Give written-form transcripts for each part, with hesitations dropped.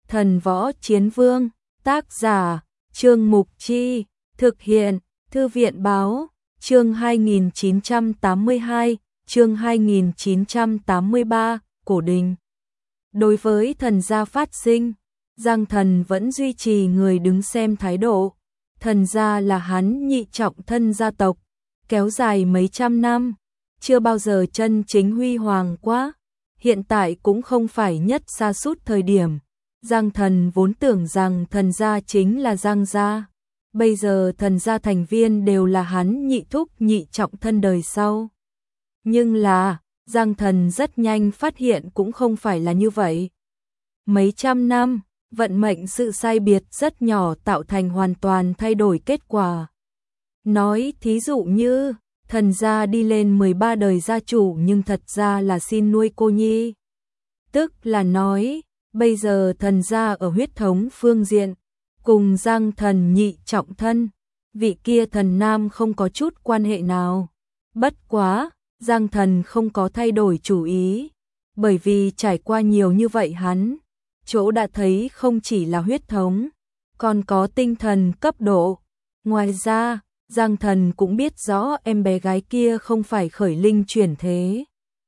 Thần Võ Chiến Vương, tác giả, Trương Mục Chi, thực hiện, Thư viện Báo, chương 2982, chương 2983, Cổ Đình. Đối với thần gia phát sinh, Giang Thần vẫn duy trì người đứng xem thái độ. Thần gia là hắn nhị trọng thân gia tộc, kéo dài mấy trăm năm, chưa bao giờ chân chính huy hoàng quá. Hiện tại cũng không phải nhất sa sút thời điểm. Giang Thần vốn tưởng rằng thần gia chính là Giang gia. Bây giờ thần gia thành viên đều là hắn nhị thúc nhị trọng thân đời sau. Nhưng là, Giang Thần rất nhanh phát hiện cũng không phải là như vậy. Mấy trăm năm, vận mệnh sự sai biệt rất nhỏ tạo thành hoàn toàn thay đổi kết quả. Nói thí dụ như, thần gia đi lên 13 đời gia chủ nhưng thật ra là xin nuôi cô nhi. Tức là nói, bây giờ thần gia ở huyết thống phương diện, cùng Giang Thần nhị trọng thân, vị kia thần nam không có chút quan hệ nào. Bất quá, Giang Thần không có thay đổi chủ ý, bởi vì trải qua nhiều như vậy hắn, chỗ đã thấy không chỉ là huyết thống, còn có tinh thần cấp độ. Ngoài ra, Giang Thần cũng biết rõ em bé gái kia không phải khởi linh chuyển thế,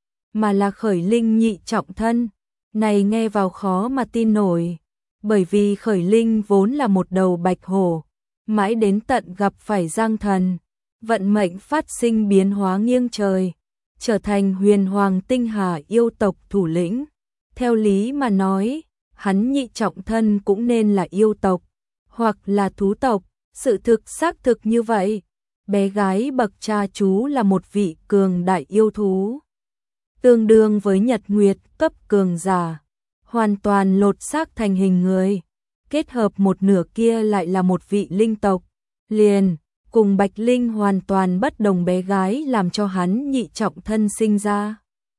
mà là khởi linh nhị trọng thân. Này nghe vào khó mà tin nổi, bởi vì khởi linh vốn là một đầu bạch hổ, mãi đến tận gặp phải Giang Thần, vận mệnh phát sinh biến hóa nghiêng trời, trở thành huyền hoàng tinh hà yêu tộc thủ lĩnh. Theo lý mà nói, hắn nhị trọng thân cũng nên là yêu tộc, hoặc là thú tộc, sự thực xác thực như vậy. Bé gái bậc cha chú là một vị cường đại yêu thú, tương đương với Nhật Nguyệt cấp cường giả, hoàn toàn lột xác thành hình người, kết hợp một nửa kia lại là một vị linh tộc, liền cùng Bạch Linh hoàn toàn bất đồng bé gái làm cho hắn nhị trọng thân sinh ra.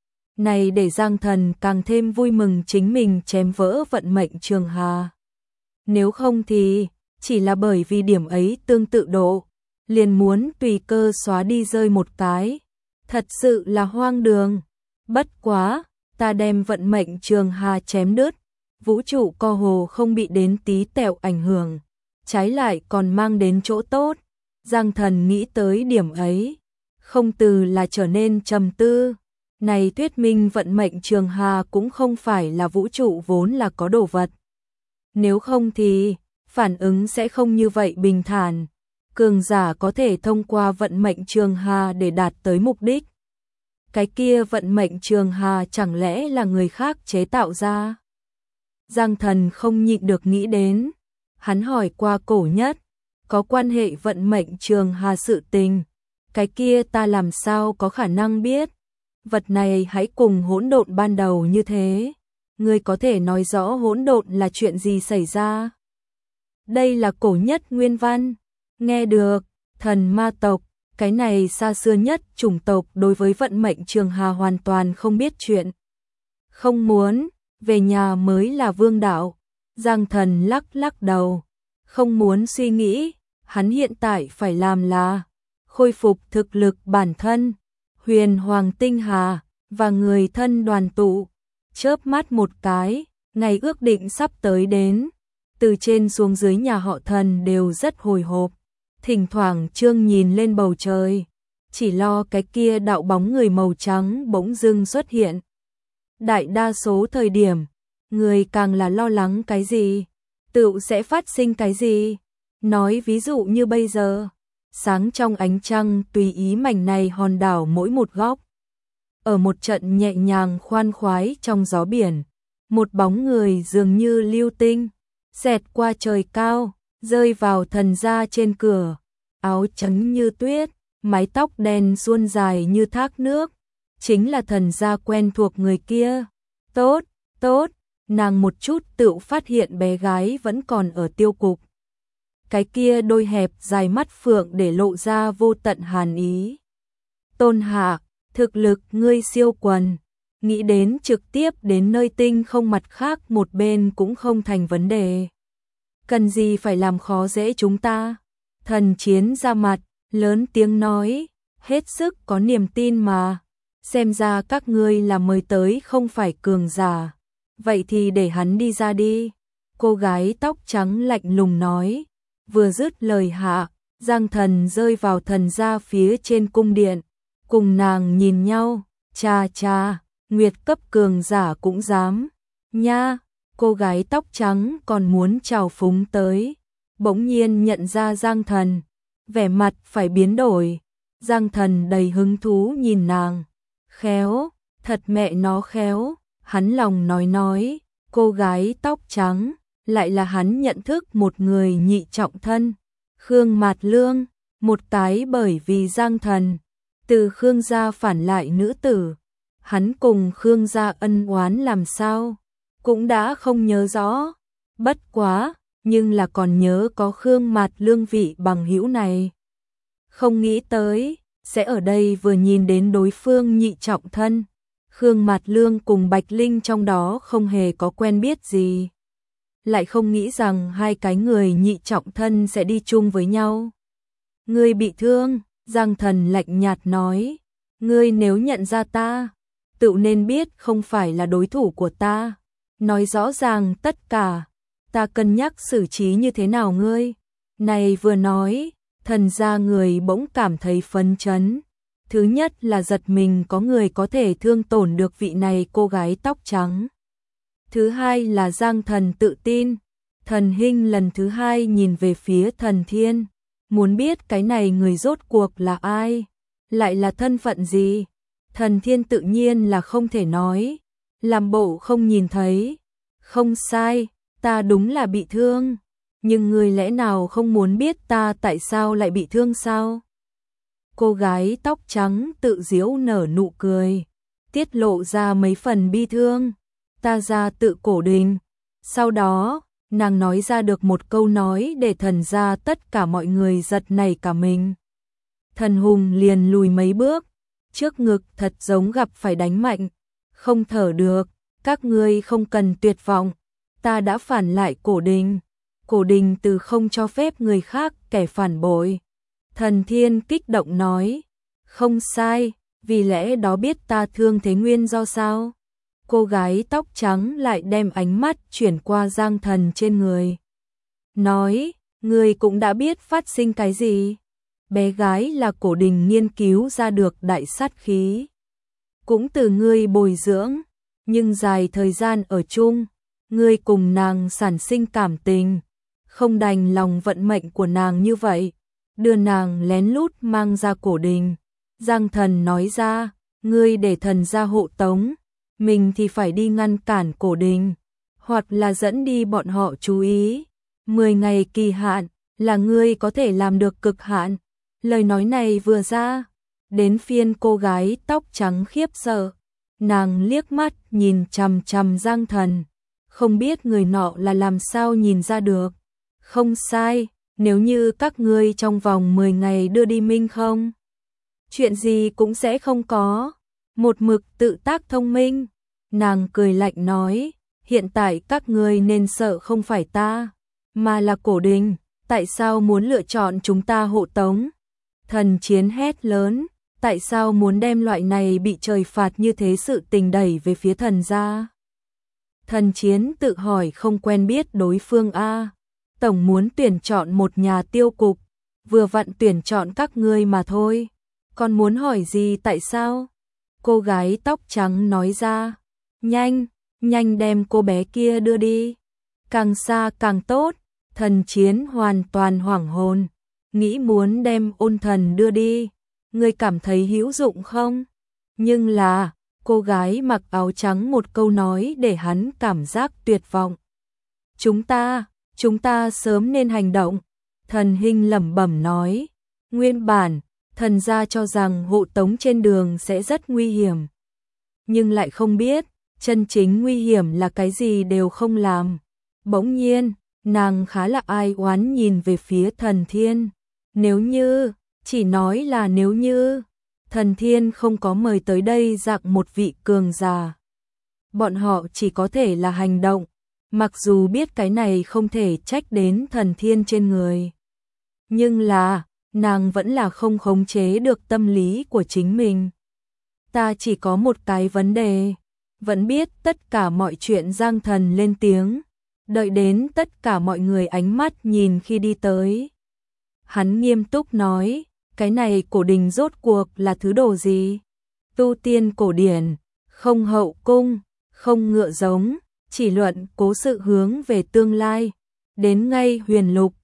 Này để Giang Thần càng thêm vui mừng chính mình chém vỡ vận mệnh trường hà. Nếu không thì, chỉ là bởi vì điểm ấy tương tự độ, liền muốn tùy cơ xóa đi rơi một cái. Thật sự là hoang đường. Bất quá, ta đem vận mệnh trường hà chém đứt, vũ trụ co hồ không bị đến tí tẹo ảnh hưởng, trái lại còn mang đến chỗ tốt. Giang Thần nghĩ tới điểm ấy, không từ là trở nên trầm tư. Này thuyết minh vận mệnh trường hà cũng không phải là vũ trụ vốn là có đồ vật. Nếu không thì, phản ứng sẽ không như vậy bình thản. Cường giả có thể thông qua vận mệnh trường hà để đạt tới mục đích. Cái kia vận mệnh trường hà chẳng lẽ là người khác chế tạo ra? Giang Thần không nhịn được nghĩ đến. Hắn hỏi qua Cổ Nhất, có quan hệ vận mệnh trường hà sự tình. Cái kia ta làm sao có khả năng biết? Vật này hãy cùng hỗn độn ban đầu như thế. Ngươi có thể nói rõ hỗn độn là chuyện gì xảy ra? Đây là Cổ Nhất nguyên văn. Nghe được, thần ma tộc, cái này xa xưa nhất chủng tộc đối với vận mệnh trường hà hoàn toàn không biết chuyện. Không muốn, về nhà mới là vương đạo. Giang Thần lắc lắc đầu, không muốn suy nghĩ, hắn hiện tại phải làm là khôi phục thực lực bản thân, huyền hoàng tinh hà, và người thân đoàn tụ. Chớp mắt một cái, ngày ước định sắp tới đến, từ trên xuống dưới nhà họ Thần đều rất hồi hộp. Thỉnh thoảng Trương nhìn lên bầu trời, chỉ lo cái kia đạo bóng người màu trắng bỗng dưng xuất hiện. Đại đa số thời điểm, người càng là lo lắng cái gì, tựu sẽ phát sinh cái gì. Nói ví dụ như bây giờ, sáng trong ánh trăng tùy ý mảnh này hòn đảo mỗi một góc. Ở một trận nhẹ nhàng khoan khoái trong gió biển, một bóng người dường như lưu tinh, xẹt qua trời cao, rơi vào thần gia trên cửa, áo trắng như tuyết, mái tóc đen suôn dài như thác nước, chính là thần gia quen thuộc người kia. Tốt, tốt, nàng một chút tự phát hiện bé gái vẫn còn ở tiêu cục. Cái kia đôi hẹp dài mắt phượng để lộ ra vô tận hàn ý. Tôn Hạ, thực lực ngươi siêu quần, nghĩ đến trực tiếp đến nơi tinh không mặt khác một bên cũng không thành vấn đề. Cần gì phải làm khó dễ chúng ta? Thần Chiến ra mặt, lớn tiếng nói, hết sức có niềm tin mà. Xem ra các ngươi là mời tới không phải cường giả. Vậy thì để hắn đi ra đi. Cô gái tóc trắng lạnh lùng nói, vừa dứt lời hạ, Giang Thần rơi vào thần gia phía trên cung điện, cùng nàng nhìn nhau, cha cha, nguyệt cấp cường giả cũng dám, nha, cô gái tóc trắng còn muốn chào phúng tới, bỗng nhiên nhận ra Giang Thần, vẻ mặt phải biến đổi, Giang Thần đầy hứng thú nhìn nàng, khéo, thật mẹ nó khéo, hắn lòng nói, cô gái tóc trắng, lại là hắn nhận thức một người nhị trọng thân, Khương Mạt Lương, một cái bởi vì Giang Thần, từ Khương gia phản lại nữ tử, hắn cùng Khương gia ân oán làm sao, cũng đã không nhớ rõ, bất quá, nhưng là còn nhớ có Khương Mạt Lương vị bằng hữu này. Không nghĩ tới, sẽ ở đây vừa nhìn đến đối phương nhị trọng thân, Khương Mạt Lương cùng Bạch Linh trong đó không hề có quen biết gì. Lại không nghĩ rằng hai cái người nhị trọng thân sẽ đi chung với nhau. Ngươi bị thương, Giang Thần lạnh nhạt nói, ngươi nếu nhận ra ta, tự nên biết không phải là đối thủ của ta, nói rõ ràng tất cả, ta cân nhắc xử trí như thế nào ngươi. Này vừa nói, thần gia người bỗng cảm thấy phấn chấn. Thứ nhất là giật mình có người có thể thương tổn được vị này cô gái tóc trắng. Thứ hai là Giang Thần tự tin. Thần Hinh lần thứ hai nhìn về phía Thần Thiên, muốn biết cái này người rốt cuộc là ai, lại là thân phận gì. Thần Thiên tự nhiên là không thể nói, làm bộ không nhìn thấy. Không sai, ta đúng là bị thương, nhưng người lẽ nào không muốn biết ta tại sao lại bị thương sao? Cô gái tóc trắng tự giễu nở nụ cười, tiết lộ ra mấy phần bi thương. Ta ra tự cổ đình. Sau đó, nàng nói ra được một câu nói để thần gia tất cả mọi người giật nảy cả mình. Thần Hùng liền lùi mấy bước, trước ngực thật giống gặp phải đánh mạnh, không thở được, các ngươi không cần tuyệt vọng, ta đã phản lại cổ đình từ không cho phép người khác kẻ phản bội. Thần Thiên kích động nói, không sai, vì lẽ đó biết ta thương thế nguyên do sao? Cô gái tóc trắng lại đem ánh mắt chuyển qua Giang Thần trên người. Nói, người cũng đã biết phát sinh cái gì? Bé gái là cổ đình nghiên cứu ra được đại sát khí. Cũng từ ngươi bồi dưỡng, nhưng dài thời gian ở chung, ngươi cùng nàng sản sinh cảm tình, không đành lòng vận mệnh của nàng như vậy, đưa nàng lén lút mang ra cổ đình. Giang Thần nói ra, ngươi để thần gia hộ tống, mình thì phải đi ngăn cản cổ đình, hoặc là dẫn đi bọn họ chú ý. 10 ngày kỳ hạn, là ngươi có thể làm được cực hạn. Lời nói này vừa ra, đến phiên cô gái tóc trắng khiếp sợ. Nàng liếc mắt nhìn chằm chằm Giang Thần, không biết người nọ là làm sao nhìn ra được. Không sai, nếu như các ngươi trong vòng 10 ngày đưa đi Minh không, chuyện gì cũng sẽ không có. Một mực tự tác thông minh. Nàng cười lạnh nói, hiện tại các ngươi nên sợ không phải ta, mà là cổ đình, tại sao muốn lựa chọn chúng ta hộ tống? Thần Chiến hét lớn, tại sao muốn đem loại này bị trời phạt như thế sự tình đẩy về phía thần gia? Thần Chiến tự hỏi không quen biết đối phương a, tổng muốn tuyển chọn một nhà tiêu cục, vừa vặn tuyển chọn các ngươi mà thôi. Còn muốn hỏi gì tại sao? Cô gái tóc trắng nói ra, nhanh, nhanh đem cô bé kia đưa đi, càng xa càng tốt. Thần Chiến hoàn toàn hoảng hồn, nghĩ muốn đem Ôn Thần đưa đi, ngươi cảm thấy hữu dụng không? Nhưng là, cô gái mặc áo trắng một câu nói để hắn cảm giác tuyệt vọng. Chúng ta sớm nên hành động. Thần Hinh lẩm bẩm nói, nguyên bản, thần gia cho rằng hộ tống trên đường sẽ rất nguy hiểm. Nhưng lại không biết, chân chính nguy hiểm là cái gì đều không làm. Bỗng nhiên, nàng khá là ai oán nhìn về phía Thần Thiên. Nếu như, chỉ nói là nếu như, Thần Thiên không có mời tới đây dạng một vị cường giả, bọn họ chỉ có thể là hành động, mặc dù biết cái này không thể trách đến Thần Thiên trên người. Nhưng là, nàng vẫn là không khống chế được tâm lý của chính mình. Ta chỉ có một cái vấn đề, vẫn biết tất cả mọi chuyện. Giang Thần lên tiếng, Đợi đến tất cả mọi người ánh mắt nhìn khi đi tới. Hắn nghiêm túc nói, cái này cổ đình rốt cuộc là thứ đồ gì? Tu tiên cổ điển, không hậu cung, không ngựa giống, chỉ luận cố sự hướng về tương lai. Đến ngay huyền lục,